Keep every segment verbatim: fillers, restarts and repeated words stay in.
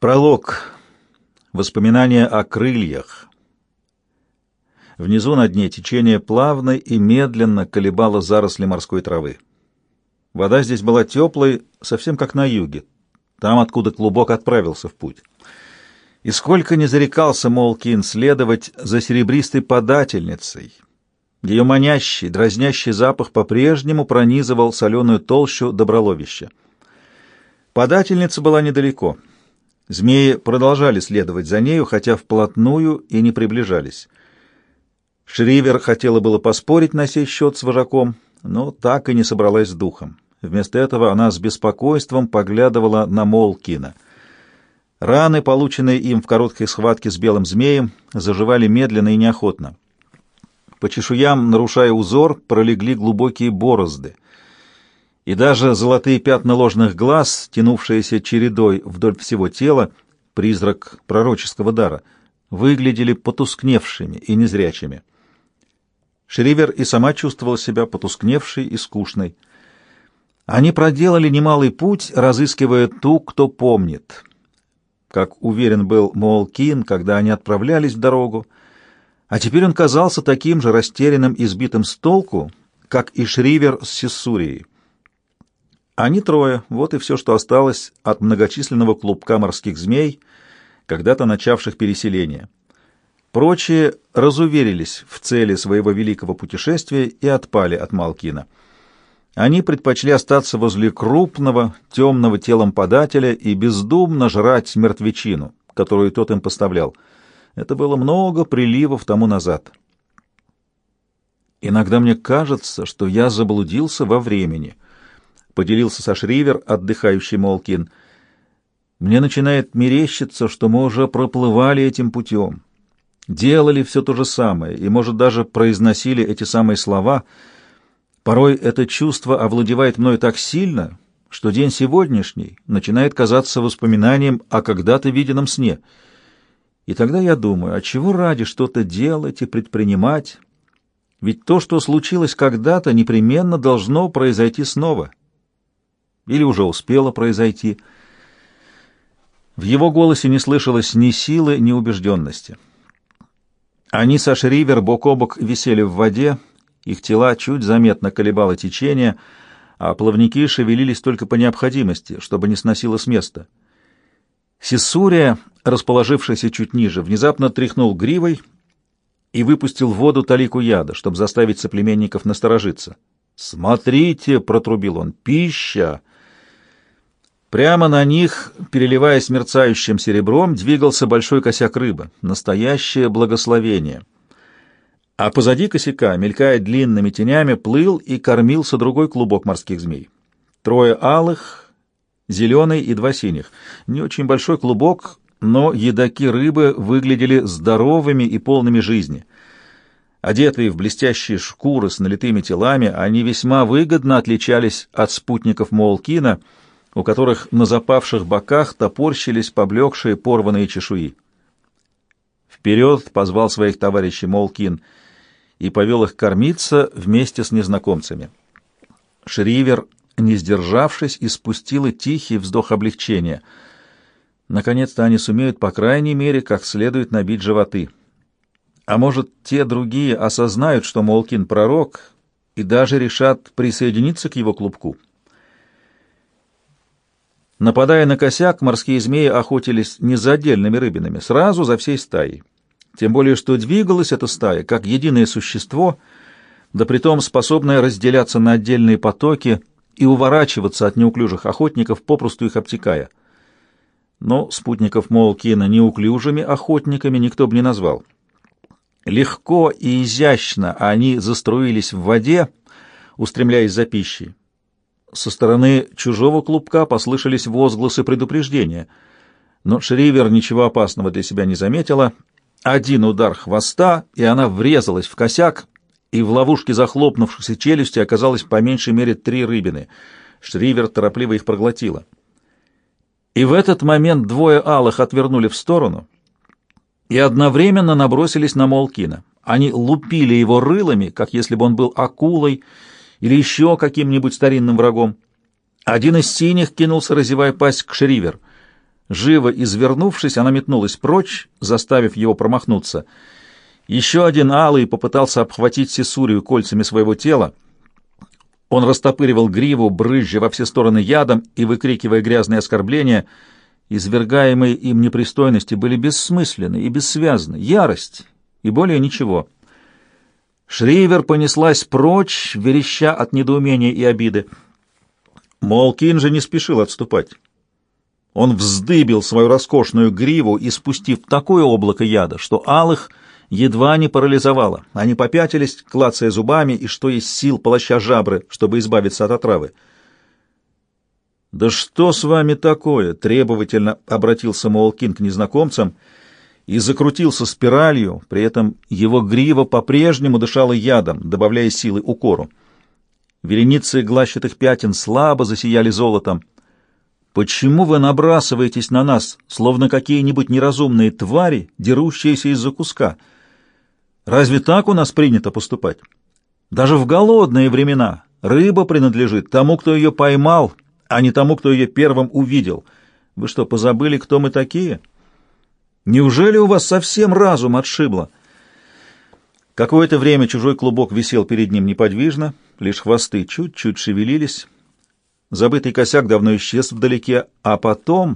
Пролог. Воспоминания о крыльях. Внизу на дне течение плавно и медленно колебало заросли морской травы. Вода здесь была теплой, совсем как на юге, там, откуда клубок отправился в путь. И сколько не зарекался Моулкин следовать за серебристой подательницей, ее манящий, дразнящий запах по-прежнему пронизывал соленую толщу доброловища. Подательница была недалеко. Змеи продолжали следовать за нею, хотя вплотную и не приближались. Шривер хотела было поспорить на сей счет с вожаком, но так и не собралась с духом. Вместо этого она с беспокойством поглядывала на Моулкина. Раны, полученные им в короткой схватке с белым змеем, заживали медленно и неохотно. По чешуям, нарушая узор, пролегли глубокие борозды. И даже золотые пятна ложных глаз, тянувшиеся чередой вдоль всего тела, призрак пророческого дара, выглядели потускневшими и незрячими. Шривер и сама чувствовала себя потускневшей и скучной. Они проделали немалый путь, разыскивая ту, кто помнит. Как уверен был Моулкин, когда они отправлялись в дорогу, а теперь он казался таким же растерянным и сбитым с толку, как и Шривер с Сессурией. Они трое — вот и все, что осталось от многочисленного клубка морских змей, когда-то начавших переселение. Прочие разуверились в цели своего великого путешествия и отпали от Моулкина. Они предпочли остаться возле крупного, темного телом подателя и бездумно жрать мертвечину, которую тот им поставлял. Это было много приливов тому назад. «Иногда мне кажется, что я заблудился во времени», — поделился со Шривер отдыхающий Моулкин. «Мне начинает мерещиться, что мы уже проплывали этим путем, делали все то же самое и, может, даже произносили эти самые слова. Порой это чувство овладевает мною так сильно, что день сегодняшний начинает казаться воспоминанием о когда-то виденном сне. И тогда я думаю, а чего ради что-то делать и предпринимать? Ведь то, что случилось когда-то, непременно должно произойти снова». Или уже успело произойти. В его голосе не слышалось ни силы, ни убежденности. Они со Шривер бок о бок висели в воде, их тела чуть заметно колебало течение, а плавники шевелились только по необходимости, чтобы не сносило с места. Сессурия, расположившийся чуть ниже, внезапно тряхнул гривой и выпустил в воду талику яда, чтобы заставить соплеменников насторожиться. «Смотрите!» — протрубил он. «Пища!» Прямо на них, переливаясь мерцающим серебром, двигался большой косяк рыбы. Настоящее благословение. А позади косяка, мелькая длинными тенями, плыл и кормился другой клубок морских змей. Трое алых, зеленый и два синих. Не очень большой клубок, но едоки рыбы выглядели здоровыми и полными жизни. Одетые в блестящие шкуры с налитыми телами, они весьма выгодно отличались от спутников Моулкина, у которых на запавших боках топорщились поблекшие порванные чешуи. Вперед позвал своих товарищей Моулкин и повел их кормиться вместе с незнакомцами. Шривер, не сдержавшись, испустила тихий вздох облегчения. Наконец-то они сумеют, по крайней мере, как следует набить животы. А может, те другие осознают, что Моулкин пророк, и даже решат присоединиться к его клубку. Нападая на косяк, морские змеи охотились не за отдельными рыбинами, сразу за всей стаей. Тем более, что двигалась эта стая как единое существо, да притом способное разделяться на отдельные потоки и уворачиваться от неуклюжих охотников, попросту их обтекая. Но спутников Моулкина неуклюжими охотниками никто бы не назвал. Легко и изящно они заструились в воде, устремляясь за пищей. Со стороны чужого клубка послышались возгласы предупреждения, но Шривер ничего опасного для себя не заметила. Один удар хвоста, и она врезалась в косяк, и в ловушке захлопнувшихся челюсти оказалось по меньшей мере три рыбины. Шривер торопливо их проглотила. И в этот момент двое алых отвернули в сторону и одновременно набросились на Моулкина. Они лупили его рылами, как если бы он был акулой или еще каким-нибудь старинным врагом. Один из синих кинулся, разевая пасть, к Шривер. Живо извернувшись, она метнулась прочь, заставив его промахнуться. Еще один алый попытался обхватить Сесурию кольцами своего тела. Он растопыривал гриву, брызжа во все стороны ядом и выкрикивая грязные оскорбления. Извергаемые им непристойности были бессмысленны и бессвязны. Ярость и более ничего. Шривер понеслась прочь, вереща от недоумения и обиды. Молкин же не спешил отступать. Он вздыбил свою роскошную гриву, испустив такое облако яда, что алых едва не парализовало. Они попятились, клацая зубами и что есть сил, полоща жабры, чтобы избавиться от отравы. «Да что с вами такое?» — требовательно обратился Молкин к незнакомцам и закрутился спиралью, при этом его грива по-прежнему дышала ядом, добавляя силы укору. Вереницы глащатых пятен слабо засияли золотом. «Почему вы набрасываетесь на нас, словно какие-нибудь неразумные твари, дерущиеся из-за куска? Разве так у нас принято поступать? Даже в голодные времена рыба принадлежит тому, кто ее поймал, а не тому, кто ее первым увидел. Вы что, позабыли, кто мы такие? Неужели у вас совсем разум отшибло?» Какое-то время чужой клубок висел перед ним неподвижно, лишь хвосты чуть-чуть шевелились. Забытый косяк давно исчез вдалеке, а потом...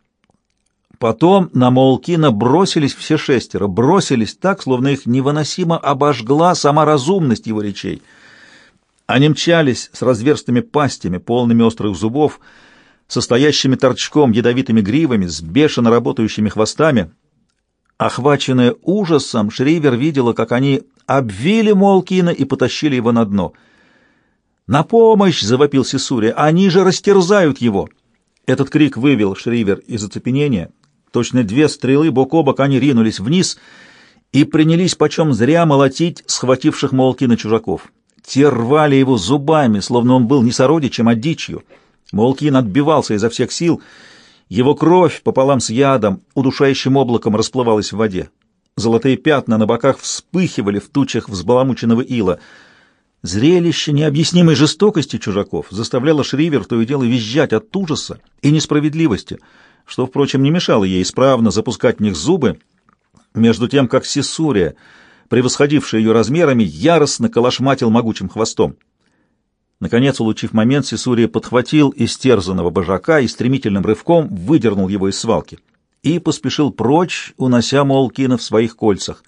Потом на Молкина бросились все шестеро, бросились так, словно их невыносимо обожгла сама разумность его речей. Они мчались с разверстыми пастями, полными острых зубов, состоящими торчком ядовитыми гривами, с бешено работающими хвостами. Охваченная ужасом, Шривер видела, как они обвили Молкина и потащили его на дно. «На помощь!» — завопил Сесурия. «Они же растерзают его!» Этот крик вывел Шривер из оцепенения. Точно две стрелы бок о бок они ринулись вниз и принялись почем зря молотить схвативших Молкина чужаков. Те рвали его зубами, словно он был не сородичем, а дичью. Молкин отбивался изо всех сил. Его кровь пополам с ядом удушающим облаком расплывалась в воде. Золотые пятна на боках вспыхивали в тучах взбаламученного ила. Зрелище необъяснимой жестокости чужаков заставляло Шривер то и дело визжать от ужаса и несправедливости, что, впрочем, не мешало ей исправно запускать в них зубы, между тем, как Сесурия, превосходивший ее размерами, яростно колошматил могучим хвостом. Наконец, улучив момент, Сесурия подхватил истерзанного божака и стремительным рывком выдернул его из свалки и поспешил прочь, унося Молкина в своих кольцах.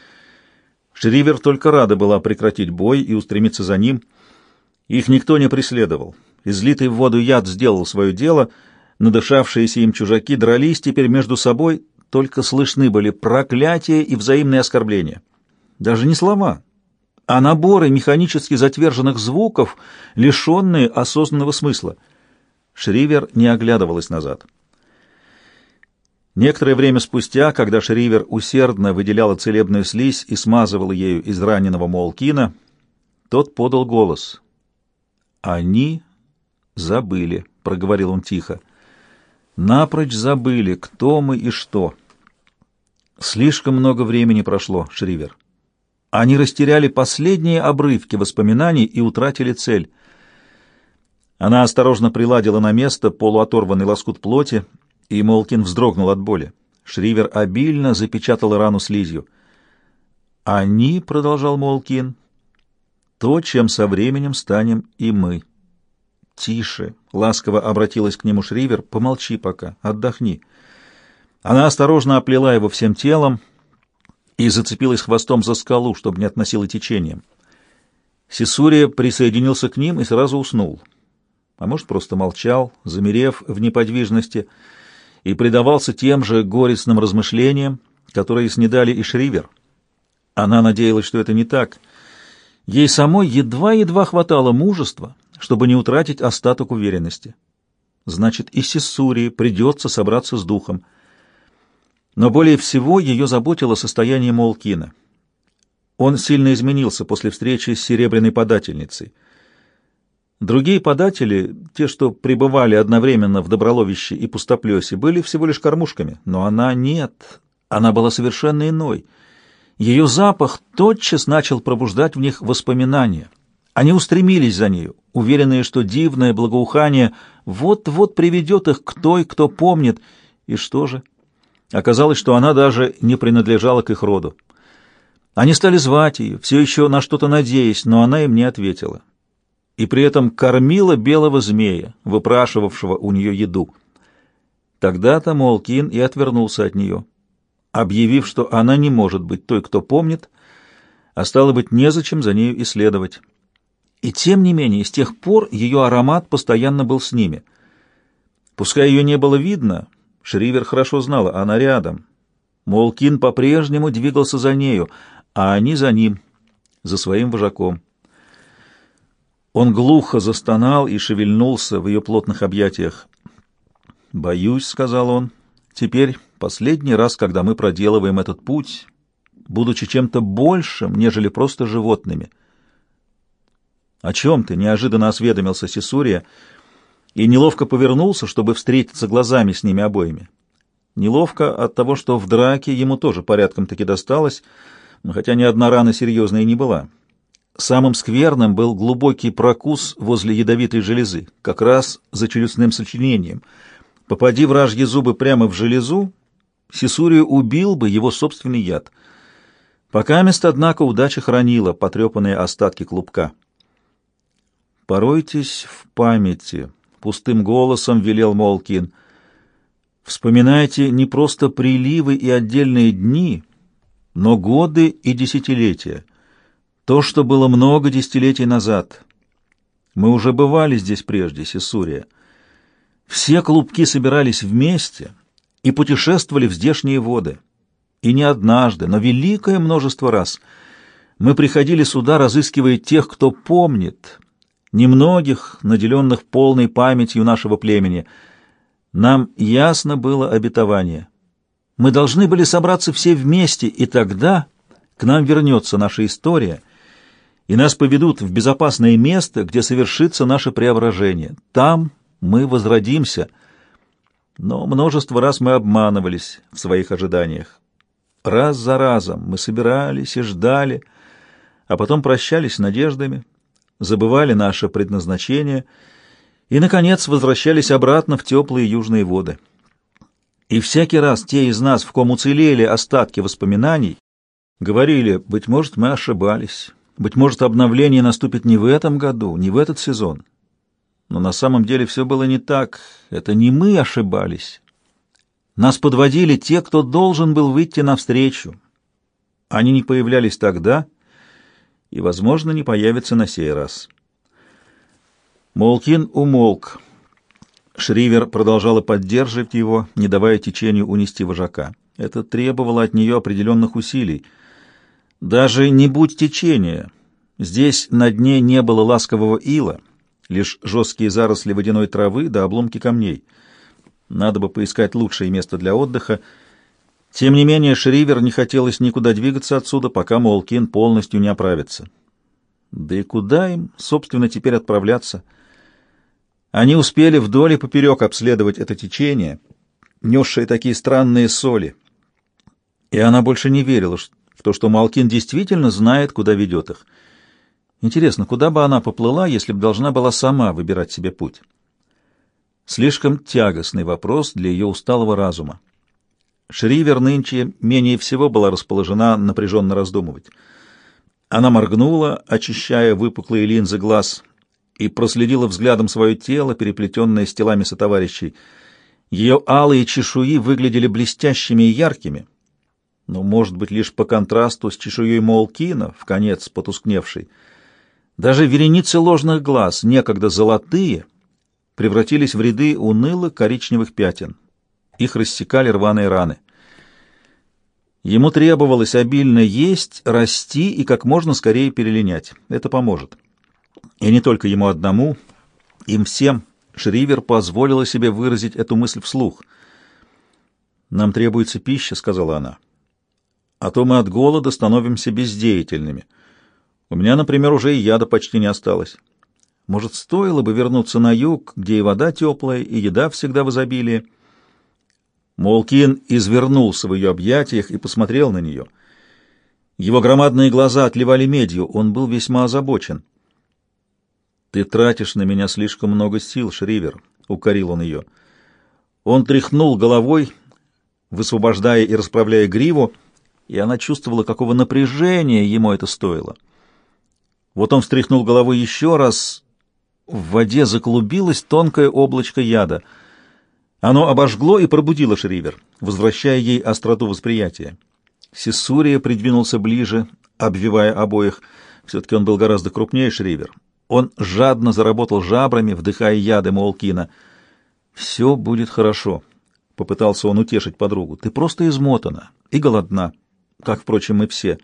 Шривер только рада была прекратить бой и устремиться за ним. Их никто не преследовал. Излитый в воду яд сделал свое дело, надышавшиеся им чужаки дрались теперь между собой, только слышны были проклятия и взаимные оскорбления. Даже не слова, а наборы механически затверженных звуков, лишенные осознанного смысла. Шривер не оглядывалась назад. Некоторое время спустя, когда Шривер усердно выделяла целебную слизь и смазывала ею израненного Молкина, тот подал голос. «Они забыли», — проговорил он тихо. «Напрочь забыли, кто мы и что. Слишком много времени прошло, Шривер. Они растеряли последние обрывки воспоминаний и утратили цель». Она осторожно приладила на место полуоторванный лоскут плоти, и Молкин вздрогнул от боли. Шривер обильно запечатал рану слизью. «Они, — продолжал Молкин, — то, чем со временем станем и мы». «Тише!» — ласково обратилась к нему Шривер. «Помолчи пока, отдохни». Она осторожно оплела его всем телом и зацепилась хвостом за скалу, чтобы не относило течением. Сесурия присоединился к ним и сразу уснул. А может, просто молчал, замерев в неподвижности, и предавался тем же горестным размышлениям, которые снедали и Шривер. Она надеялась, что это не так. Ей самой едва-едва хватало мужества, чтобы не утратить остаток уверенности. Значит, и Сесурии придется собраться с духом. Но более всего ее заботило состояние Молкина. Он сильно изменился после встречи с серебряной подательницей. Другие податели, те, что пребывали одновременно в Доброловище и Пустоплесе, были всего лишь кормушками, но она нет, она была совершенно иной. Ее запах тотчас начал пробуждать в них воспоминания. Они устремились за нею, уверенные, что дивное благоухание вот-вот приведет их к той, кто помнит, И что же? Оказалось, что она даже не принадлежала к их роду. Они стали звать ее, все еще на что-то надеясь, но она им не ответила. И при этом кормила белого змея, выпрашивавшего у нее еду. Тогда-то Моалкин и отвернулся от нее, объявив, что она не может быть той, кто помнит, а стало быть, незачем за нею исследовать. И тем не менее, с тех пор ее аромат постоянно был с ними. Пускай ее не было видно, Шривер хорошо знала, она рядом. Моалкин по-прежнему двигался за нею, а они за ним, за своим вожаком. Он глухо застонал и шевельнулся в ее плотных объятиях. «Боюсь», — сказал он, — «теперь последний раз, когда мы проделываем этот путь, будучи чем-то большим, нежели просто животными». «О чем ты?» — неожиданно осведомился Сесурия и неловко повернулся, чтобы встретиться глазами с ними обоими. Неловко от того, что в драке ему тоже порядком-таки досталось, хотя ни одна рана серьезной не была. Самым скверным был глубокий прокус возле ядовитой железы, как раз за челюстным сочленением. Попади вражьи зубы прямо в железу, Сесурию убил бы его собственный яд. Покамест, однако, удача хранила потрепанные остатки клубка. «Поройтесь в памяти», — пустым голосом велел Моалкин. «Вспоминайте не просто приливы и отдельные дни, но годы и десятилетия. То, что было много десятилетий назад. Мы уже бывали здесь прежде, Сесурия. Все клубки собирались вместе и путешествовали в здешние воды. И не однажды, но великое множество раз. Мы приходили сюда, разыскивая тех, кто помнит, немногих, наделенных полной памятью нашего племени. Нам ясно было обетование. Мы должны были собраться все вместе, и тогда к нам вернется наша история, и нас поведут в безопасное место, где совершится наше преображение. Там мы возродимся. Но множество раз мы обманывались в своих ожиданиях. Раз за разом мы собирались и ждали, а потом прощались с надеждами, забывали наше предназначение и, наконец, возвращались обратно в теплые южные воды. И всякий раз те из нас, в ком уцелели остатки воспоминаний, говорили: быть может, мы ошибались, быть может, обновление наступит не в этом году, не в этот сезон. Но на самом деле все было не так, это не мы ошибались. Нас подводили те, кто должен был выйти навстречу. Они не появлялись тогда и, возможно, не появятся на сей раз. Моалкин умолк. Шривер продолжала поддерживать его, не давая течению унести вожака. Это требовало от нее определенных усилий. Даже не будь течения, здесь на дне не было ласкового ила, лишь жесткие заросли водяной травы да обломки камней. Надо бы поискать лучшее место для отдыха. Тем не менее, Шривер не хотелось никуда двигаться отсюда, пока Моалкин полностью не оправится. Да и куда им, собственно, теперь отправляться? Они успели вдоль и поперек обследовать это течение, несшее такие странные соли. И она больше не верила в то, что Моалкин действительно знает, куда ведет их. Интересно, куда бы она поплыла, если бы должна была сама выбирать себе путь? Слишком тягостный вопрос для ее усталого разума. Шривер нынче менее всего была расположена напряженно раздумывать. Она моргнула, очищая выпуклые линзы глаз, и проследила взглядом свое тело, переплетенное с телами сотоварищей. Ее алые чешуи выглядели блестящими и яркими, но, может быть, лишь по контрасту с чешуей Моалкина, вконец потускневшей. Даже вереницы ложных глаз, некогда золотые, превратились в ряды унылых коричневых пятен. Их рассекали рваные раны. Ему требовалось обильно есть, расти и как можно скорее перелинять. Это поможет. И не только ему одному, им всем. Шривер позволила себе выразить эту мысль вслух. «Нам требуется пища», — сказала она. «А то мы от голода становимся бездеятельными. У меня, например, уже и яда почти не осталось. Может, стоило бы вернуться на юг, где и вода теплая, и еда всегда в изобилии?» Моалкин извернулся в ее объятиях и посмотрел на нее. Его громадные глаза отливали медью, он был весьма озабочен. «Ты тратишь на меня слишком много сил, Шривер», — укорил он ее. Он тряхнул головой, высвобождая и расправляя гриву, и она чувствовала, какого напряжения ему это стоило. Вот он встряхнул головой еще раз. В воде заклубилось тонкое облачко яда. Оно обожгло и пробудило Шривер, возвращая ей остроту восприятия. Сесурия придвинулся ближе, обвивая обоих. Все-таки он был гораздо крупнее Шривер. Он жадно заработал жабрами, вдыхая яды Моулкина. «Все будет хорошо», — попытался он утешить подругу. «Ты просто измотана и голодна, как, впрочем, мы все».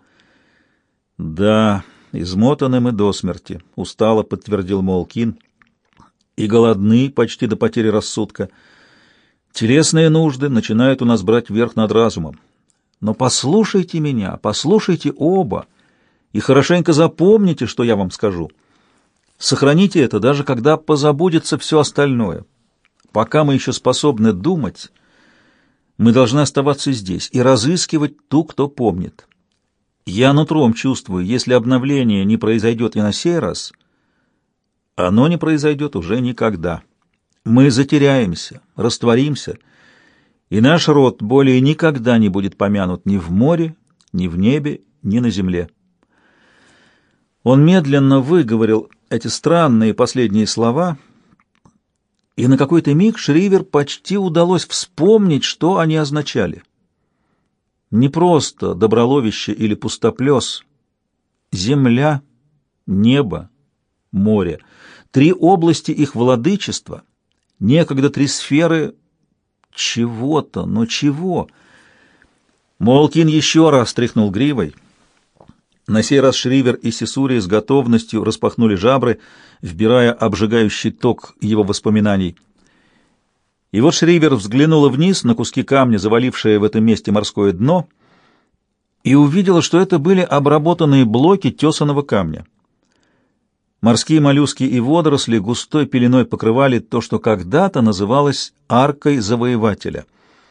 «Да, измотаны мы до смерти», — устало подтвердил Моулкин. «И голодны почти до потери рассудка. Телесные нужды начинают у нас брать верх над разумом. Но послушайте меня, послушайте оба, и хорошенько запомните, что я вам скажу. Сохраните это, даже когда позабудется все остальное. Пока мы еще способны думать, мы должны оставаться здесь и разыскивать ту, кто помнит. Я нутром чувствую, если обновление не произойдет и на сей раз, оно не произойдет уже никогда. Мы затеряемся, растворимся, и наш род более никогда не будет помянут ни в море, ни в небе, ни на земле». Он медленно выговорил эти странные последние слова, и на какой-то миг Шривер почти удалось вспомнить, что они означали. Не просто доброловище или пустоплес. Земля, небо, море. Три области их владычества, некогда три сферы чего-то, но чего? Моулкин еще раз тряхнул гривой. На сей раз Шривер и Сесурия с готовностью распахнули жабры, вбирая обжигающий ток его воспоминаний. И вот Шривер взглянула вниз на куски камня, завалившие в этом месте морское дно, и увидела, что это были обработанные блоки тесаного камня. Морские моллюски и водоросли густой пеленой покрывали то, что когда-то называлось аркой завоевателя.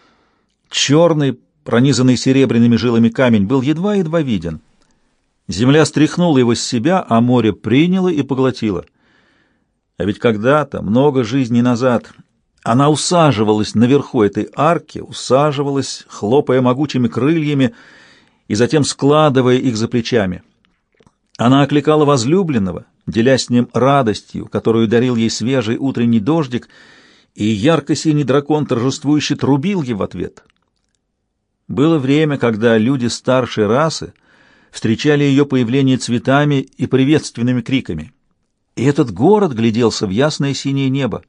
Черный, пронизанный серебряными жилами камень был едва-едва виден. Земля стряхнула его с себя, а море приняло и поглотило. А ведь когда-то, много жизней назад, она усаживалась наверху этой арки, усаживалась, хлопая могучими крыльями и затем складывая их за плечами. Она окликала возлюбленного, делясь с ним радостью, которую дарил ей свежий утренний дождик, и ярко-синий дракон торжествующе трубил ей в ответ. Было время, когда люди старшей расы встречали ее появление цветами и приветственными криками. И этот город гляделся в ясное синее небо.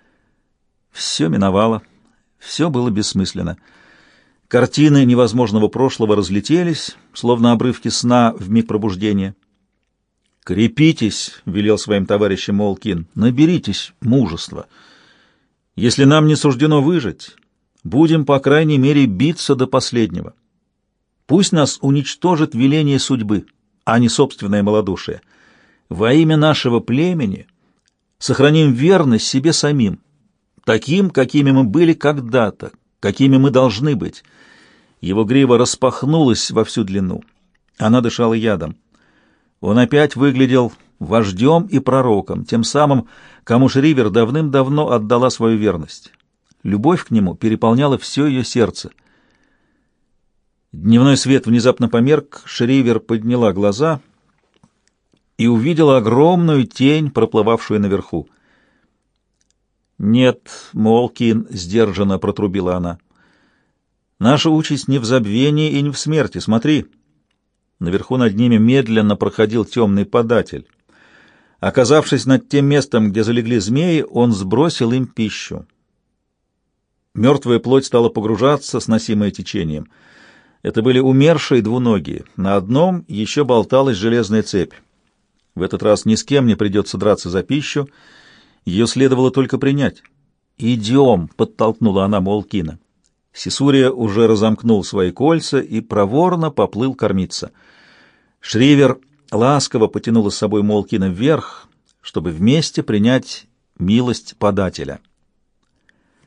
Все миновало, все было бессмысленно. Картины невозможного прошлого разлетелись, словно обрывки сна в миг пробуждения. «Крепитесь», — велел своим товарищам Моулкин, — «наберитесь мужества. Если нам не суждено выжить, будем, по крайней мере, биться до последнего. Пусть нас уничтожит веление судьбы, а не собственное малодушие. Во имя нашего племени сохраним верность себе самим, таким, какими мы были когда-то, какими мы должны быть». Его грива распахнулась во всю длину. Она дышала ядом. Он опять выглядел вождем и пророком, тем самым, кому Шривер давным-давно отдала свою верность. Любовь к нему переполняла все ее сердце. Дневной свет внезапно померк, Шривер подняла глаза и увидела огромную тень, проплывавшую наверху. «Нет, Моулкин», — сдержанно протрубила она, — «наша участь не в забвении и не в смерти. Смотри». Наверху над ними медленно проходил темный податель. Оказавшись над тем местом, где залегли змеи, он сбросил им пищу. Мертвая плоть стала погружаться, сносимая течением. Это были умершие двуногие. На одном еще болталась железная цепь. В этот раз ни с кем не придется драться за пищу. Ее следовало только принять. «Идем!» — подтолкнула она Моулкина. Сесурия уже разомкнул свои кольца и проворно поплыл кормиться. Шривер ласково потянула с собой Моулкина вверх, чтобы вместе принять милость подателя.